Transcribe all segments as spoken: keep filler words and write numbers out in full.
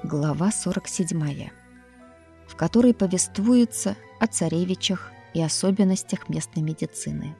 Глава сорок седьмая, в которой повествуется о царевичах и особенностях местной медицины.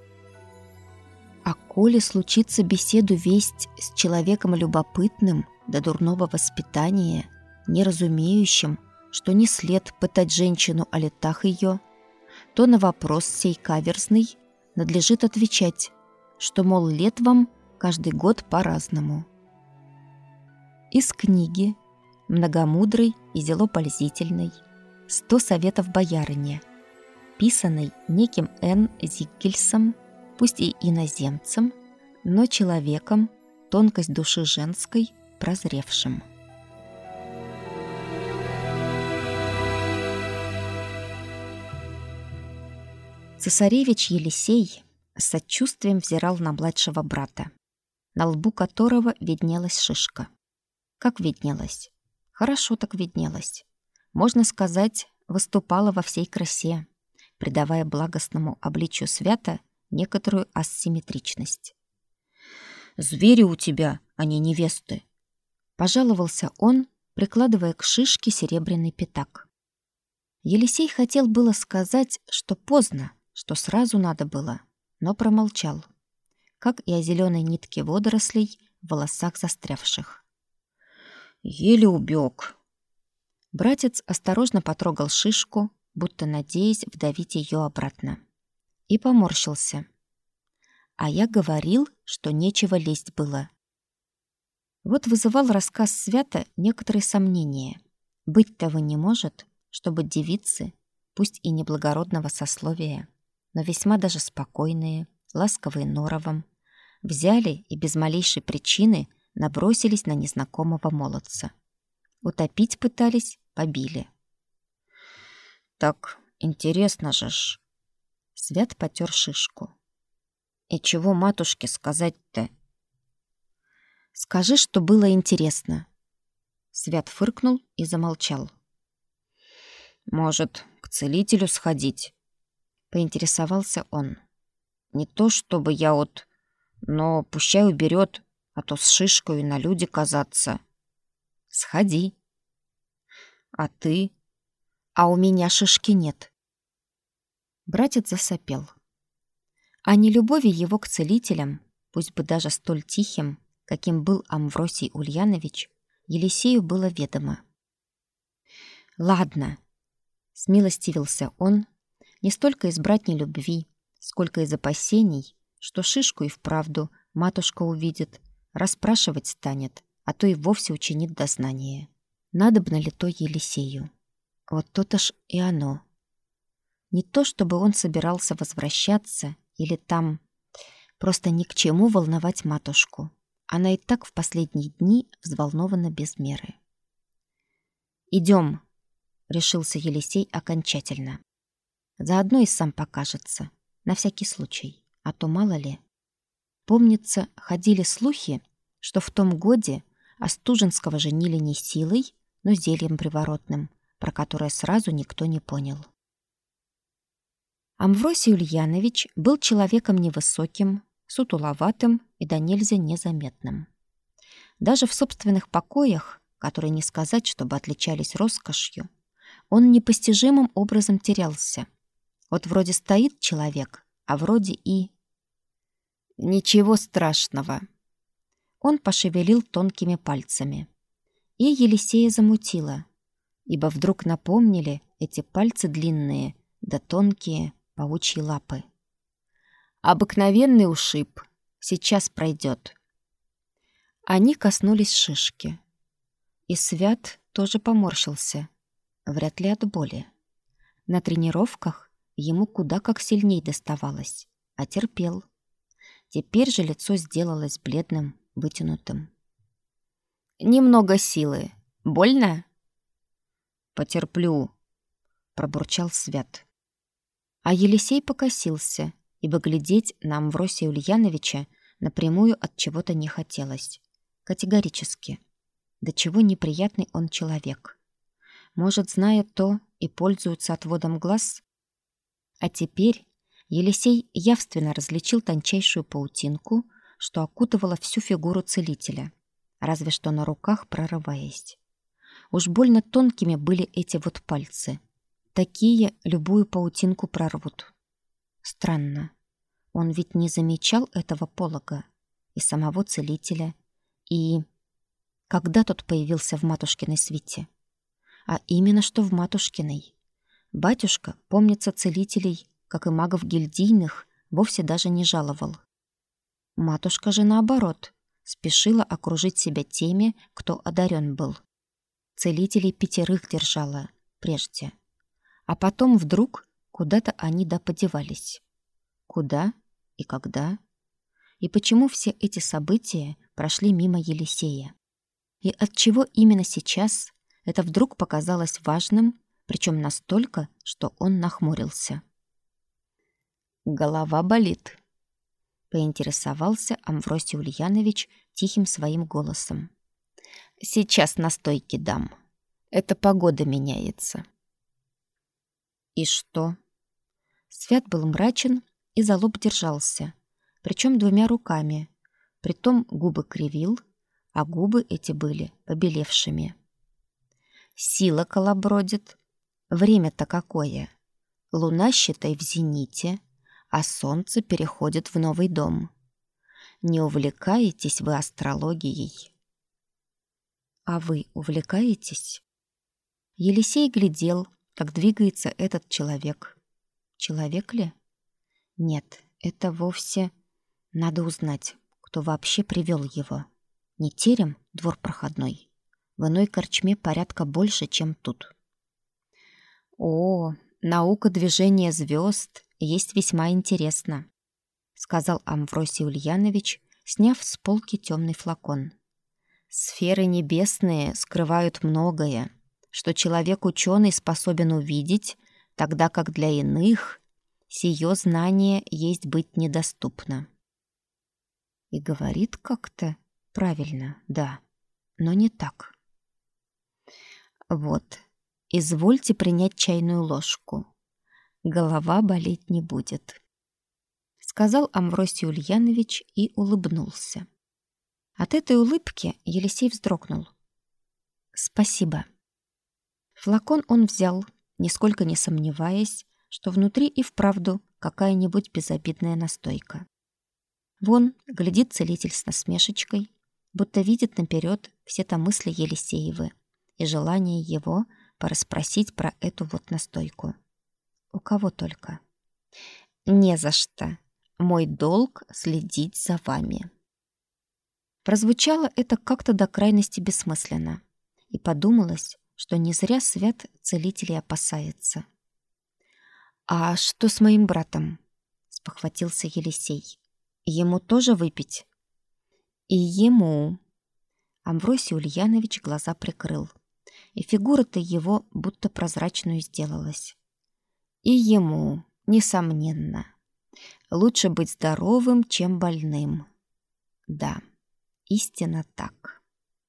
А коли случится беседу весть с человеком любопытным до дурного воспитания, не разумеющим, что не след пытать женщину о летах ее, то на вопрос сей каверзный надлежит отвечать, что, мол, лет вам каждый год по-разному. Из книги «Многомудрый и зелопользительный. Сто советов боярине», писанной неким Н. Зиггельсом, пусть и иноземцем, но человеком, тонкость души женской, прозревшим. Цесаревич Елисей с сочувствием взирал на младшего брата, на лбу которого виднелась шишка. Как виднелась? Хорошо так виднелась. Можно сказать, выступала во всей красе, придавая благостному обличию свята некоторую асимметричность. «Звери у тебя, а не невесты!» — пожаловался он, прикладывая к шишке серебряный пятак. Елисей хотел было сказать, что поздно, что сразу надо было, но промолчал, как и о зеленой нитке водорослей в волосах застрявших. «Еле убег». Братец осторожно потрогал шишку, будто надеясь вдавить ее обратно, и поморщился. А я говорил, что нечего лезть было. Вот вызывал рассказ свята некоторые сомнения. Быть того не может, чтобы девицы, пусть и неблагородного сословия, но весьма даже спокойные, ласковые норовом, взяли и без малейшей причины набросились на незнакомого молодца. Утопить пытались, побили. «Так интересно же ж!» Свят потер шишку. «И чего матушке сказать-то?» «Скажи, что было интересно». Свят фыркнул и замолчал. «Может, к целителю сходить?» Поинтересовался он. «Не то чтобы я вот, но пущай уберет, а то с шишкой на люди казаться». «Сходи». «А ты?» «А у меня шишки нет». Братец засопел. О нелюбови его к целителям, пусть бы даже столь тихим, каким был Амвросий Ульянович, Елисею было ведомо. «Ладно», — смилостивился он, не столько из братней любви, сколько из опасений, что шишку и вправду матушка увидит, расспрашивать станет, а то и вовсе учинит дознание. Надобно ли то Елисею? Вот то-то ж и оно. Не то, чтобы он собирался возвращаться или там... Просто ни к чему волновать матушку. Она и так в последние дни взволнована без меры. «Идем», — решился Елисей окончательно. «Заодно и сам покажется, на всякий случай, а то мало ли». Помнится, ходили слухи, что в том годе Остуженского женили не силой, но зельем приворотным, про которое сразу никто не понял. Амвросий Ульянович был человеком невысоким, сутуловатым и до нельзя незаметным. Даже в собственных покоях, которые не сказать, чтобы отличались роскошью, он непостижимым образом терялся. Вот вроде стоит человек, а вроде и... Ничего страшного. Он пошевелил тонкими пальцами. И Елисея замутило, ибо вдруг напомнили эти пальцы длинные да тонкие паучьи лапы. Обыкновенный ушиб. Сейчас пройдет. Они коснулись шишки. И Свят тоже поморщился. Вряд ли от боли. На тренировках ему куда как сильней доставалось, а терпел. Теперь же лицо сделалось бледным, вытянутым. «Немного силы. Больно?» «Потерплю», — пробурчал Свят. А Елисей покосился, ибо глядеть на Амвросия Ульяновича напрямую от чего-то не хотелось. Категорически. До чего неприятный он человек. Может, зная то, и пользуется отводом глаз? А теперь Елисей явственно различил тончайшую паутинку, что окутывала всю фигуру целителя, разве что на руках прорываясь. Уж больно тонкими были эти вот пальцы. Такие любую паутинку прорвут. Странно. Он ведь не замечал этого полога и самого целителя, и... Когда тот появился в матушкиной свите? А именно что в матушкиной. Батюшка, помнится, целителей, как и магов гильдийных, вовсе даже не жаловал. Матушка же, наоборот, спешила окружить себя теми, кто одарен был. Целителей пятерых держала прежде. А потом вдруг куда-то они да подевались. Куда и когда? И почему все эти события прошли мимо Елисея? И отчего именно сейчас это вдруг показалось важным, причем настолько, что он нахмурился? «Голова болит», — поинтересовался Амвросий Ульянович тихим своим голосом. «Сейчас настойки дам. Это погода меняется». «И что?» Свят был мрачен и за лоб держался, причем двумя руками, притом губы кривил, а губы эти были побелевшими. «Сила колобродит. Время-то какое? Луна, считай, в зените, а солнце переходит в новый дом. Не увлекаетесь вы астрологией?» «А вы увлекаетесь?» Елисей глядел, как двигается этот человек. Человек ли? Нет, это вовсе... Надо узнать, кто вообще привел его. Не терем, двор проходной. В иной корчме порядка больше, чем тут. «О, наука движения звезд есть весьма интересно», сказал Амвросий Ульянович, сняв с полки темный флакон. «Сферы небесные скрывают многое, что человек-ученый способен увидеть, тогда как для иных сие знание есть быть недоступно». И говорит как-то правильно, да, но не так. «Вот, извольте принять чайную ложку. Голова болеть не будет», сказал Амвросий Ульянович и улыбнулся. От этой улыбки Елисей вздрогнул. «Спасибо». Флакон он взял, нисколько не сомневаясь, что внутри и вправду какая-нибудь безобидная настойка. Вон глядит целитель с насмешечкой, будто видит наперед все-то мысли Елисеевы и желание его порасспросить про эту вот настойку. У кого только. «Не за что. Мой долг следить за вами». Прозвучало это как-то до крайности бессмысленно, и подумалось, что не зря Свят целителей опасается. «А что с моим братом?» — спохватился Елисей. «Ему тоже выпить?» «И ему». Амвросий Ульянович глаза прикрыл, и фигура-то его будто прозрачную сделалась. «И ему, несомненно. Лучше быть здоровым, чем больным. Да, истинно так».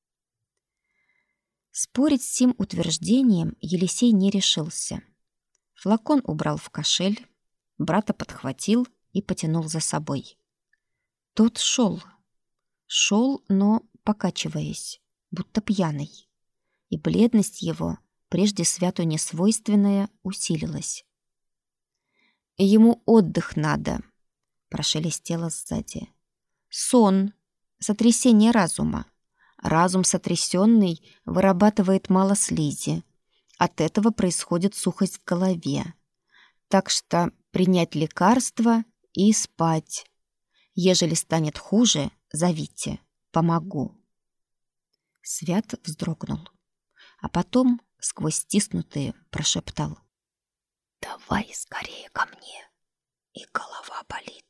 Спорить с сим утверждением Елисей не решился. Флакон убрал в кошель, брата подхватил и потянул за собой. Тот шел. Шел, но покачиваясь, будто пьяный. И бледность его, прежде Святу несвойственная, усилилась. «Ему отдых надо», — прошелестело сзади. «Сон, сотрясение разума. Разум сотрясенный вырабатывает мало слизи. От этого происходит сухость в голове. Так что принять лекарство и спать. Ежели станет хуже, зовите, помогу». Свят вздрогнул, а потом сквозь стиснутые прошептал: «Давай скорее ко мне, и голова болит».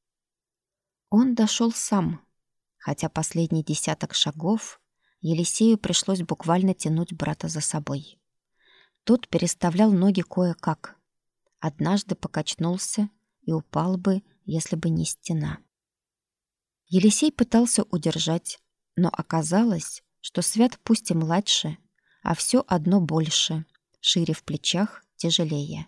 Он дошел сам, хотя последний десяток шагов Елисею пришлось буквально тянуть брата за собой. Тот переставлял ноги кое-как. Однажды покачнулся и упал бы, если бы не стена. Елисей пытался удержать, но оказалось, что Свят пусть и младше, а все одно больше, шире в плечах, тяжелее.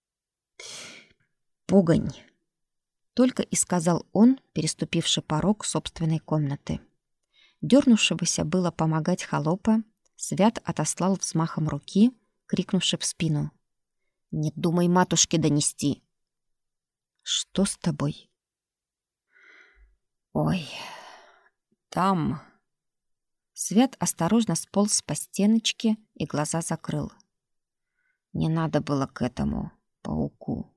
«Пугань!» — только и сказал он, переступивший порог собственной комнаты. Дернувшегося было помогать холопа Свят отослал взмахом руки, крикнувши в спину: «Не думай матушке донести!» «Что с тобой?» «Ой, там...» Свят осторожно сполз по стеночке и глаза закрыл. «Не надо было к этому пауку.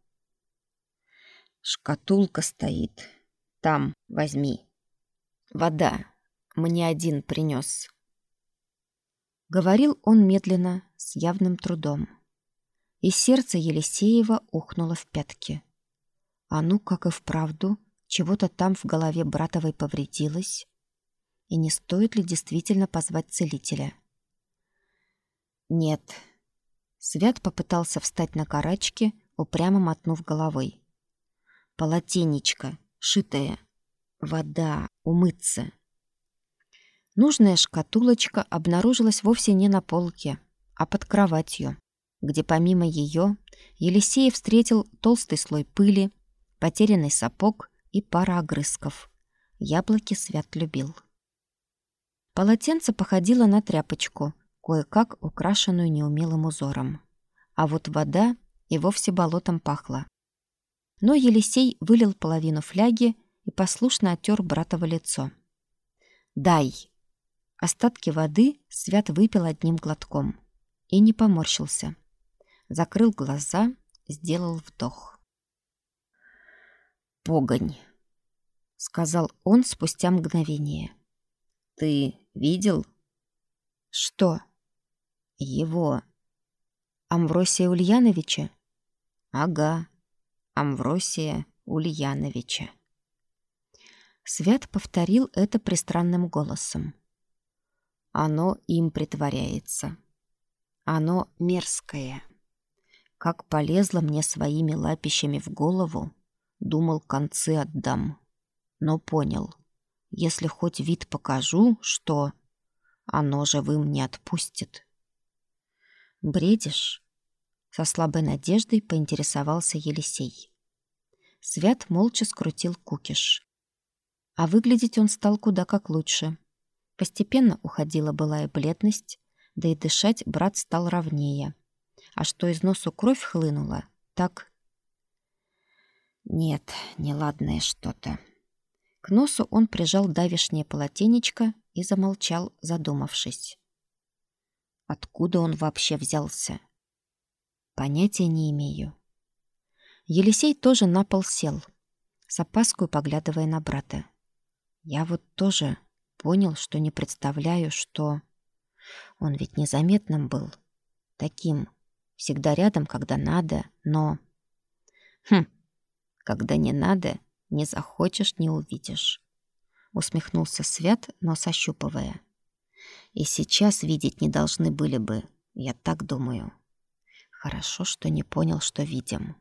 Шкатулка стоит. Там, возьми. Вода. Мне один принес». Говорил он медленно, с явным трудом. И сердце Елисеева ухнуло в пятки. А ну, как и вправду, чего-то там в голове братовой повредилось. И не стоит ли действительно позвать целителя? Нет. Свят попытался встать на карачки, упрямо мотнув головой. Полотенечко, шитое. Вода, умыться. Нужная шкатулочка обнаружилась вовсе не на полке, а под кроватью, где помимо ее Елисеев встретил толстый слой пыли, потерянный сапог и пара огрызков. Яблоки Свят любил. Полотенце походило на тряпочку, кое-как украшенную неумелым узором. А вот вода и вовсе болотом пахла. Но Елисей вылил половину фляги и послушно оттер братово лицо. «Дай!» Остатки воды Свят выпил одним глотком и не поморщился. Закрыл глаза, сделал вдох. «Погонь!» — сказал он спустя мгновение. «Ты видел?» «Что?» «Его». «Амвросия Ульяновича?» «Ага, Амвросия Ульяновича». Свят повторил это пристранным голосом. «Оно им притворяется. Оно мерзкое. Как полезло мне своими лапищами в голову, думал, концы отдам. Но понял, если хоть вид покажу, что оно живым не отпустит». «Бредишь?» — со слабой надеждой поинтересовался Елисей. Свят молча скрутил кукиш. А выглядеть он стал куда как лучше. Постепенно уходила былая бледность, да и дышать брат стал ровнее. А что из носу кровь хлынула, так... Нет, неладное что-то. К носу он прижал давешнее полотенечко и замолчал, задумавшись. Откуда он вообще взялся? Понятия не имею. Елисей тоже на пол сел, с опаской поглядывая на брата. Я вот тоже понял, что не представляю, что... Он ведь незаметным был. Таким, всегда рядом, когда надо, но... Хм, когда не надо, не захочешь, не увидишь. Усмехнулся Свят, но сощупывая. И сейчас видеть не должны были бы, я так думаю. Хорошо, что не понял, что видим.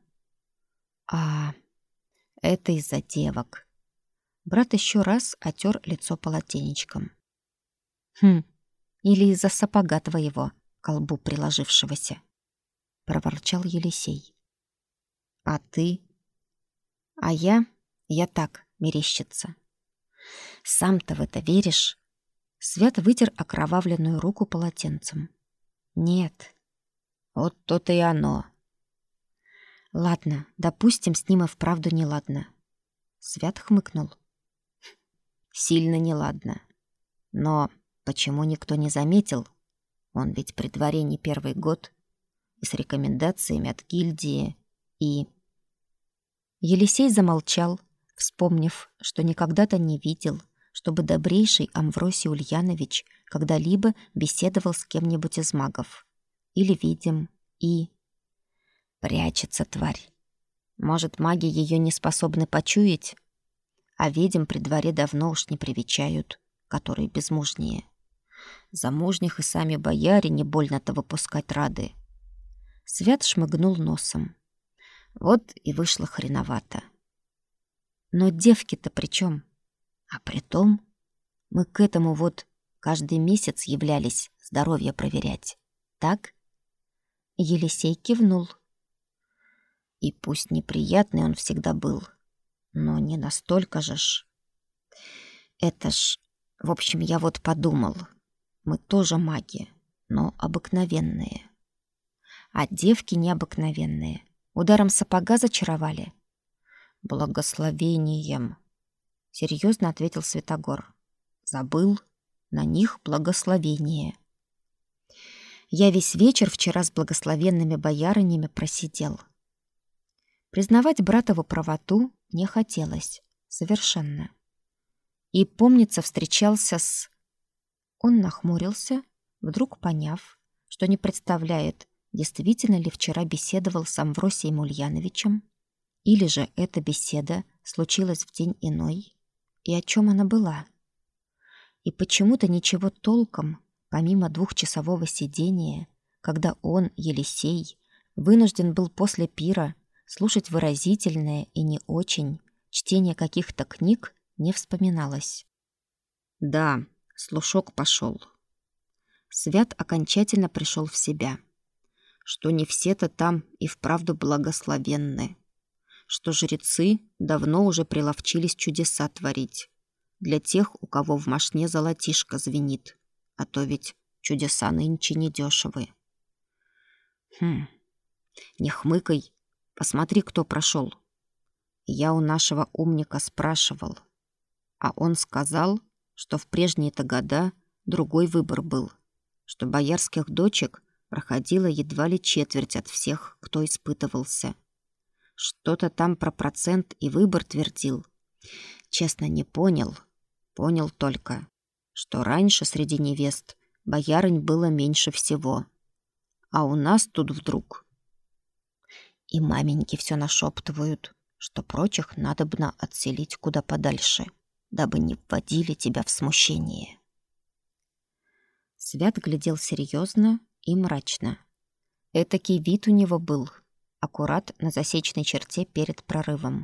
А, это из-за девок. Брат еще раз отер лицо полотенечком. Хм, или из-за сапога твоего, к колбу приложившегося, проворчал Елисей. А ты? А я? Я так, мерещится. Сам-то в это веришь? Свят вытер окровавленную руку полотенцем. Нет. Вот то-то и оно. Ладно, допустим, с ним и вправду неладно. Свят хмыкнул. Сильно неладно. Но почему никто не заметил? Он ведь при дворе не первый год. И с рекомендациями от гильдии, и... Елисей замолчал, вспомнив, что никогда-то не видел, чтобы добрейший Амвросий Ульянович когда-либо беседовал с кем-нибудь из магов. Или видим, и... Прячется тварь. Может, маги ее не способны почуять? А ведьм при дворе давно уж не привечают, которые безмужние. Замужних и сами бояре не больно-то выпускать рады. Свят шмыгнул носом. Вот и вышло хреновато. Но девки-то при чем? А притом мы к этому вот каждый месяц являлись здоровье проверять. Так? Елисей кивнул. И пусть неприятный он всегда был, но не настолько же ж. Это ж... В общем, я вот подумал. Мы тоже маги. но обыкновенные. А девки необыкновенные. Ударом сапога зачаровали. Благословением, серьезно ответил Святогор. Забыл, на них благословение. Я весь вечер вчера с благословенными боярынями просидел. Признавать братову правоту не хотелось совершенно. И, помнится, встречался с... Он нахмурился, вдруг поняв, что не представляет, действительно ли вчера беседовал с Амвросием Ульяновичем, или же эта беседа случилась в день иной, и о чем она была. И почему-то ничего толком, помимо двухчасового сидения, когда он, Елисей, вынужден был после пира слушать выразительное и не очень чтение каких-то книг, не вспоминалось. Да, слушок пошел. Свят окончательно пришел в себя. Что не все-то там и вправду благословенны. Что жрецы давно уже приловчились чудеса творить. Для тех, у кого в мошне золотишко звенит. А то ведь чудеса нынче недешевы. Хм, не хмыкай, посмотри, кто прошел. Я у нашего умника спрашивал. А он сказал, что в прежние-то года другой выбор был. Что боярских дочек проходила едва ли четверть от всех, кто испытывался. Что-то там про процент и выбор твердил. Честно, не понял. Понял только, что раньше среди невест боярынь было меньше всего. А у нас тут вдруг... И маменьки все нашептывают, что прочих надобно отселить куда подальше, дабы не вводили тебя в смущение. Свят глядел серьезно и мрачно. Этакий вид у него был, аккурат на засечной черте перед прорывом.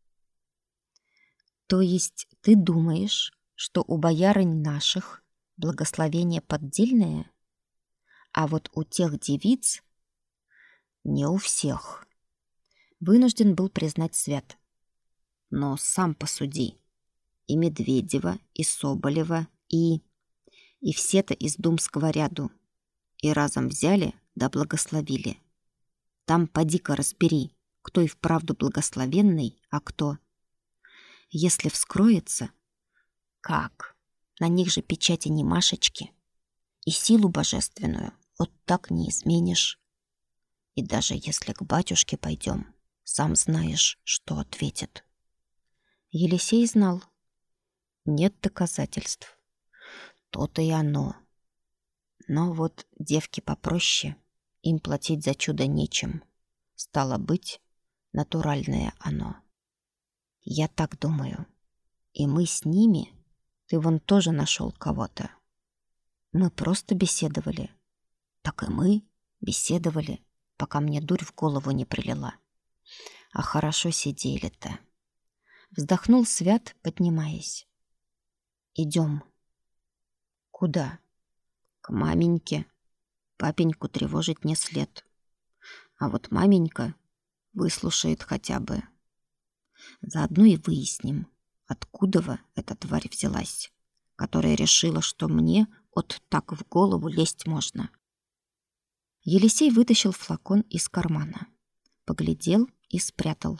То есть ты думаешь, что у боярынь наших благословение поддельное, а вот у тех девиц не у всех? Вынужден был признать Свят. Но сам посуди. И Медведева, и Соболева, и... И все-то из думского ряду. И разом взяли да благословили. Там поди-ка разбери, кто и вправду благословенный, а кто... Если вскроется... Как? На них же печати не Машечки. И силу божественную вот так не изменишь. И даже если к батюшке пойдем, сам знаешь, что ответит. Елисей знал. Нет доказательств. То-то и оно. Но вот девки попроще, им платить за чудо нечем. Стало быть, натуральное оно. Я так думаю. И мы с ними... Ты вон тоже нашел кого-то. Мы просто беседовали. Так и мы беседовали, пока мне дурь в голову не прилила. А хорошо сидели-то. Вздохнул Свят, поднимаясь. Идем. Куда? К маменьке. Папеньку тревожить не след. А вот маменька выслушает хотя бы. Заодно и выясним, откуда эта тварь взялась, которая решила, что мне от так в голову лезть можно. Елисей вытащил флакон из кармана, поглядел и спрятал.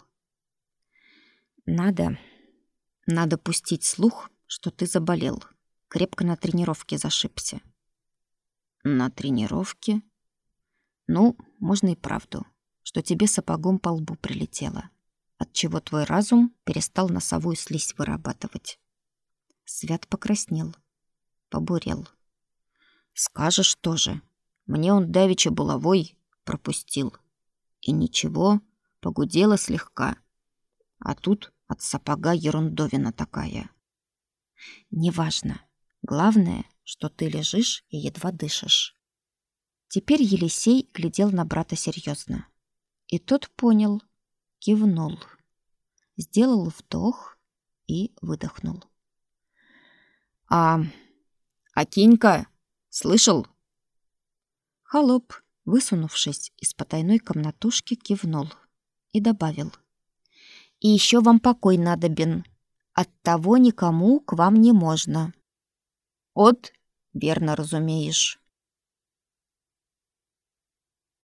Надо, надо пустить слух, что ты заболел, крепко на тренировке зашибся. На тренировке? Ну, можно и правду, что тебе сапогом по лбу прилетело, отчего твой разум перестал носовую слизь вырабатывать. Свят покраснел, побурел. Скажешь тоже, мне он давеча булавой пропустил. И ничего, погудело слегка. А тут от сапога ерундовина такая. Неважно. Главное, что ты лежишь и едва дышишь. Теперь Елисей глядел на брата серьезно. И тот понял, кивнул, сделал вдох и выдохнул. А, а Кинька, слышал? Холоп, высунувшись из потайной комнатушки, кивнул и добавил: и еще вам покой надобен. Оттого никому к вам не можно. От, верно разумеешь.